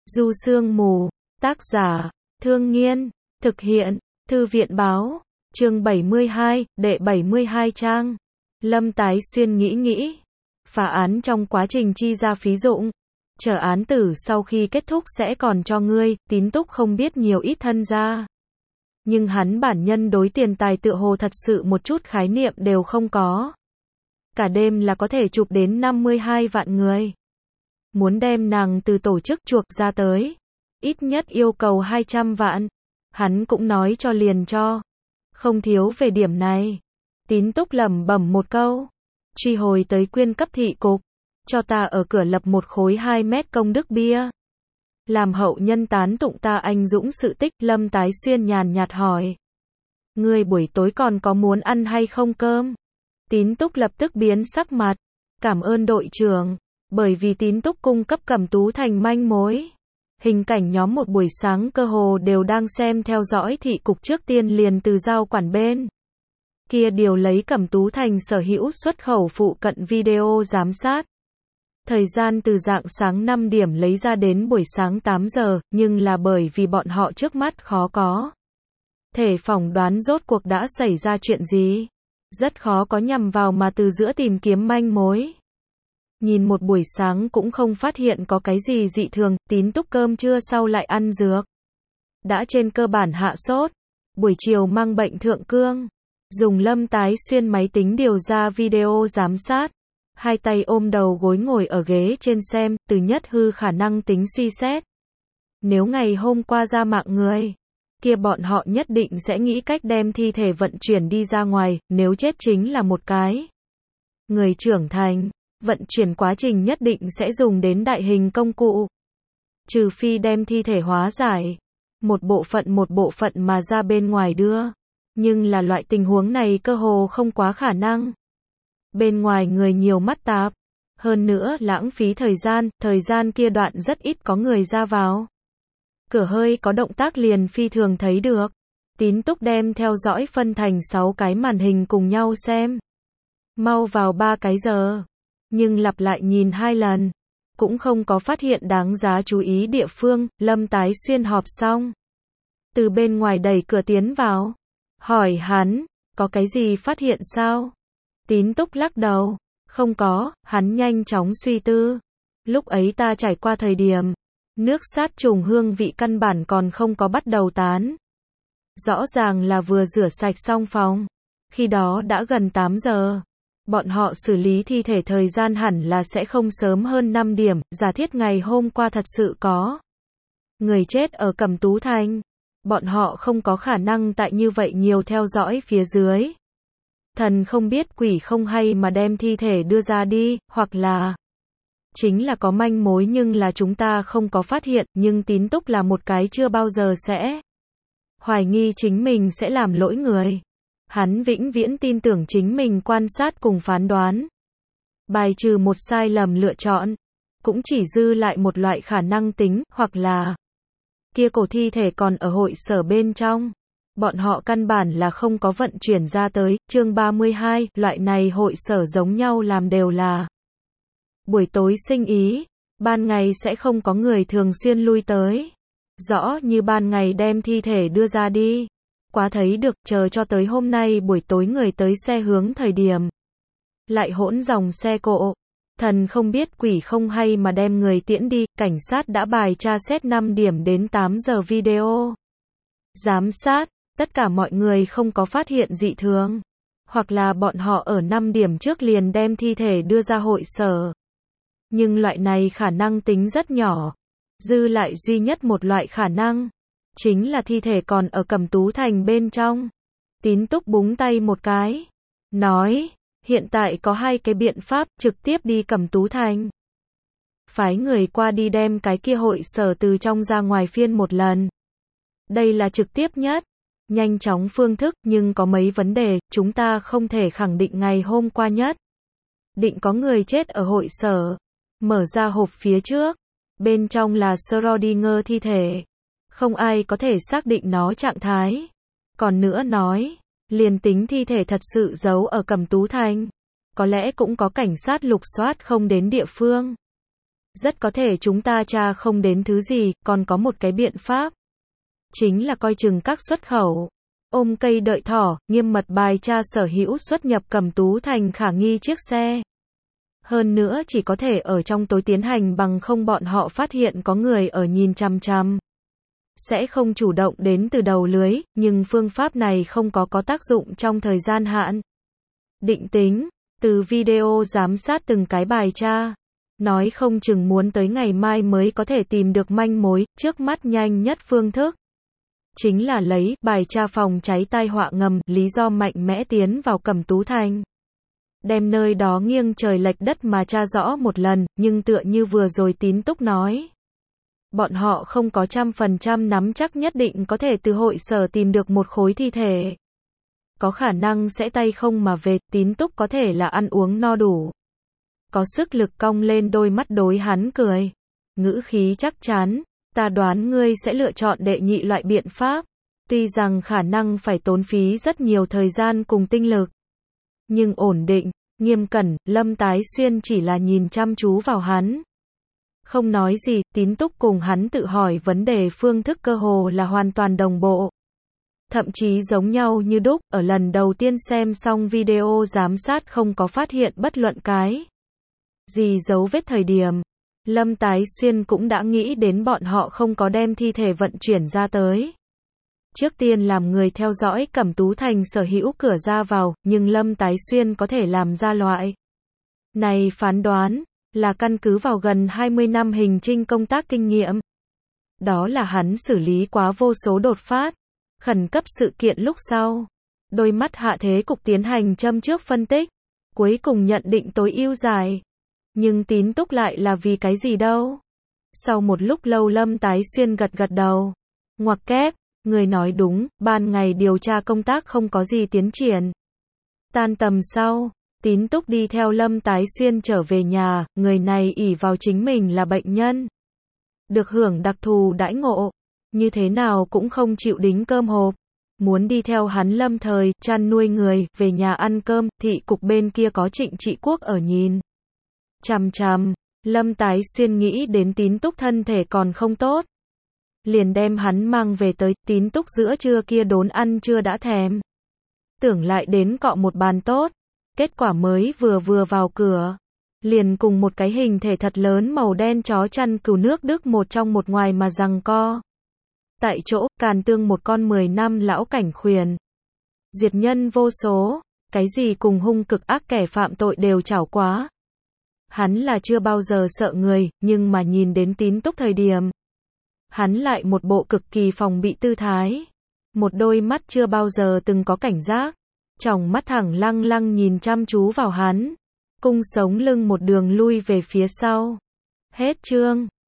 Du Sương Mù, tác giả, Thương Nghiên, thực hiện, Thư viện Báo, chương 72, đệ 72 trang. Lâm Tái Xuyên nghĩ, phá án trong quá trình chi ra phí dụng, chờ án tử sau khi kết thúc sẽ còn cho ngươi. Tín Túc không biết nhiều ít thân gia, nhưng hắn bản nhân đối tiền tài tựa hồ thật sự một chút khái niệm đều không có. Cả đêm là có thể chụp đến 52 vạn người. Muốn đem nàng từ tổ chức chuộc ra tới, ít nhất yêu cầu 200 vạn. Hắn cũng nói cho liền cho, không thiếu về điểm này. Tín Túc lẩm bẩm một câu, truy hồi tới quyên cấp thị cục, cho ta ở cửa lập một khối 2 mét công đức bia, làm hậu nhân tán tụng ta anh dũng sự tích. Lâm Tái Xuyên nhàn nhạt hỏi, ngươi buổi tối còn có muốn ăn hay không cơm? Tín Túc lập tức biến sắc mặt, cảm ơn đội trưởng. Bởi vì Tín Túc cung cấp Cẩm Tú Thành manh mối, hình cảnh nhóm một buổi sáng cơ hồ đều đang xem theo dõi thị cục, trước tiên liền từ giao quản bên kia điều lấy Cẩm Tú Thành sở hữu xuất khẩu phụ cận video giám sát. Thời gian từ rạng sáng 5 điểm lấy ra đến buổi sáng 8 giờ, nhưng là bởi vì bọn họ trước mắt khó có thể phỏng đoán rốt cuộc đã xảy ra chuyện gì, rất khó có nhằm vào mà từ giữa tìm kiếm manh mối. Nhìn một buổi sáng cũng không phát hiện có cái gì dị thường. Tín Túc cơm trưa sau lại ăn dược, đã trên cơ bản hạ sốt. Buổi chiều mang bệnh thượng cương, dùng Lâm Tái Xuyên máy tính điều ra video giám sát, hai tay ôm đầu gối ngồi ở ghế trên xem, từ nhất hư khả năng tính suy xét. Nếu ngày hôm qua ra mạng người, kia bọn họ nhất định sẽ nghĩ cách đem thi thể vận chuyển đi ra ngoài. Nếu chết chính là một cái người trưởng thành, vận chuyển quá trình nhất định sẽ dùng đến đại hình công cụ. Trừ phi đem thi thể hóa giải, một bộ phận mà ra bên ngoài đưa. Nhưng là loại tình huống này cơ hồ không quá khả năng. Bên ngoài người nhiều mắt tạp, hơn nữa lãng phí thời gian kia đoạn rất ít có người ra vào. Cửa hơi có động tác liền phi thường thấy được. Tín Túc đem theo dõi phân thành 6 cái màn hình cùng nhau xem. Mau vào 3 cái giờ. Nhưng lặp lại nhìn 2 lần, cũng không có phát hiện đáng giá chú ý địa phương. Lâm Tái Xuyên họp xong, từ bên ngoài đẩy cửa tiến vào, hỏi hắn, có cái gì phát hiện sao? Tín Túc lắc đầu, không có. Hắn nhanh chóng suy tư, lúc ấy ta trải qua thời điểm, nước sát trùng hương vị căn bản còn không có bắt đầu tán. Rõ ràng là vừa rửa sạch xong phòng, khi đó đã gần 8 giờ. Bọn họ xử lý thi thể thời gian hẳn là sẽ không sớm hơn 5 điểm, giả thiết ngày hôm qua thật sự có người chết ở Cẩm Tú Thành, bọn họ không có khả năng tại như vậy nhiều theo dõi phía dưới. Thần không biết quỷ không hay mà đem thi thể đưa ra đi, hoặc là chính là có manh mối nhưng là chúng ta không có phát hiện. Nhưng Tín Túc là một cái chưa bao giờ sẽ hoài nghi chính mình sẽ làm lỗi người. Hắn vĩnh viễn tin tưởng chính mình quan sát cùng phán đoán. Bài trừ một sai lầm lựa chọn, cũng chỉ dư lại một loại khả năng tính, hoặc là kia cổ thi thể còn ở hội sở bên trong. Bọn họ căn bản là không có vận chuyển ra tới. Chương 32, loại này hội sở giống nhau làm đều là buổi tối sinh ý, ban ngày sẽ không có người thường xuyên lui tới. Rõ như ban ngày đem thi thể đưa ra đi, quá thấy được. Chờ cho tới hôm nay buổi tối người tới xe hướng thời điểm, lại hỗn dòng xe cộ. Thần không biết quỷ không hay mà đem người tiễn đi. Cảnh sát đã bài tra xét 5 điểm đến 8 giờ video giám sát, tất cả mọi người không có phát hiện dị thường, hoặc là bọn họ ở 5 điểm trước liền đem thi thể đưa ra hội sở. Nhưng loại này khả năng tính rất nhỏ. Dư lại duy nhất một loại khả năng, chính là thi thể còn ở Cẩm Tú Thành bên trong. Tín Túc búng tay một cái, nói, hiện tại có 2 cái biện pháp: trực tiếp đi Cẩm Tú Thành, phái người qua đi đem cái kia hội sở từ trong ra ngoài phiên một lần. Đây là trực tiếp nhất, nhanh chóng phương thức, nhưng có mấy vấn đề. Chúng ta không thể khẳng định ngày hôm qua nhất định có người chết ở hội sở. Mở ra hộp phía trước, bên trong là Schrödinger thi thể, không ai có thể xác định nó trạng thái. Còn nữa nói, liền tính thi thể thật sự giấu ở Cẩm Tú Thành, có lẽ cũng có cảnh sát lục soát không đến địa phương. Rất có thể chúng ta tra không đến thứ gì, còn có một cái biện pháp. Chính là coi chừng các xuất khẩu. Ôm cây đợi thỏ, nghiêm mật bài tra sở hữu xuất nhập Cẩm Tú Thành khả nghi chiếc xe. Hơn nữa chỉ có thể ở trong tối tiến hành bằng không bọn họ phát hiện có người ở nhìn chằm chằm. Sẽ không chủ động đến từ đầu lưới, nhưng phương pháp này không có tác dụng trong thời gian hạn. Định tính, từ video giám sát từng cái bài tra. Nói không chừng muốn tới ngày mai mới có thể tìm được manh mối, trước mắt nhanh nhất phương thức. Chính là lấy bài tra phòng cháy tai họa ngầm, lý do mạnh mẽ tiến vào Cẩm Tú Thành. Đem nơi đó nghiêng trời lệch đất mà tra rõ một lần, nhưng tựa như vừa rồi Tín Túc nói. Bọn họ không có 100% nắm chắc nhất định có thể từ hội sở tìm được một khối thi thể. Có khả năng sẽ tay không mà về, Tín Túc có thể là ăn uống no đủ. Có sức lực cong lên đôi mắt đối hắn cười. Ngữ khí chắc chắn, ta đoán ngươi sẽ lựa chọn đệ nhị loại biện pháp. Tuy rằng khả năng phải tốn phí rất nhiều thời gian cùng tinh lực. Nhưng ổn định, nghiêm cẩn, Lâm Tái Xuyên chỉ là nhìn chăm chú vào hắn. Không nói gì, Tín Túc cùng hắn tự hỏi vấn đề phương thức cơ hồ là hoàn toàn đồng bộ. Thậm chí giống nhau như đúc, ở lần đầu tiên xem xong video giám sát không có phát hiện bất luận cái gì dấu vết thời điểm. Lâm Tái Xuyên cũng đã nghĩ đến bọn họ không có đem thi thể vận chuyển ra tới. Trước tiên làm người theo dõi Cẩm Tú Thành sở hữu cửa ra vào, nhưng Lâm Tái Xuyên có thể làm ra loại này phán đoán, là căn cứ vào gần 20 năm hành trình công tác kinh nghiệm. Đó là hắn xử lý quá vô số đột phát, khẩn cấp sự kiện lúc sau. Đôi mắt Hạ Thế Cục tiến hành châm trước phân tích, cuối cùng nhận định tối ưu giải. Nhưng Tín Túc lại là vì cái gì đâu? Sau một lúc lâu Lâm Tái Xuyên gật đầu. Ngoặc kép, người nói đúng, ban ngày điều tra công tác không có gì tiến triển. Tan tầm sau, Tín Túc đi theo Lâm Tái Xuyên trở về nhà, người này ỷ vào chính mình là bệnh nhân. Được hưởng đặc thù đãi ngộ, như thế nào cũng không chịu đính cơm hộp. Muốn đi theo hắn lâm thời, chăn nuôi người, về nhà ăn cơm, thị cục bên kia có Trịnh Trị Quốc ở nhìn. Chằm chằm, Lâm Tái Xuyên nghĩ đến Tín Túc thân thể còn không tốt. Liền đem hắn mang về tới, Tín Túc giữa trưa kia đốn ăn chưa đã thèm. Tưởng lại đến cọ một bàn tốt. Kết quả mới vừa vào cửa. Liền cùng một cái hình thể thật lớn màu đen chó chăn cừu nước Đức một trong một ngoài mà giằng co. Tại chỗ, càn tương một con 10 năm lão cảnh khuyển. Diệt nhân vô số, cái gì cùng hung cực ác kẻ phạm tội đều chảo quá. Hắn là chưa bao giờ sợ người, nhưng mà nhìn đến Tín Túc thời điểm. Hắn lại một bộ cực kỳ phòng bị tư thái. Một đôi mắt chưa bao giờ từng có cảnh giác. Tròng mắt thẳng lăng lăng nhìn chăm chú vào hắn. Cung sống lưng một đường lui về phía sau. Hết chương.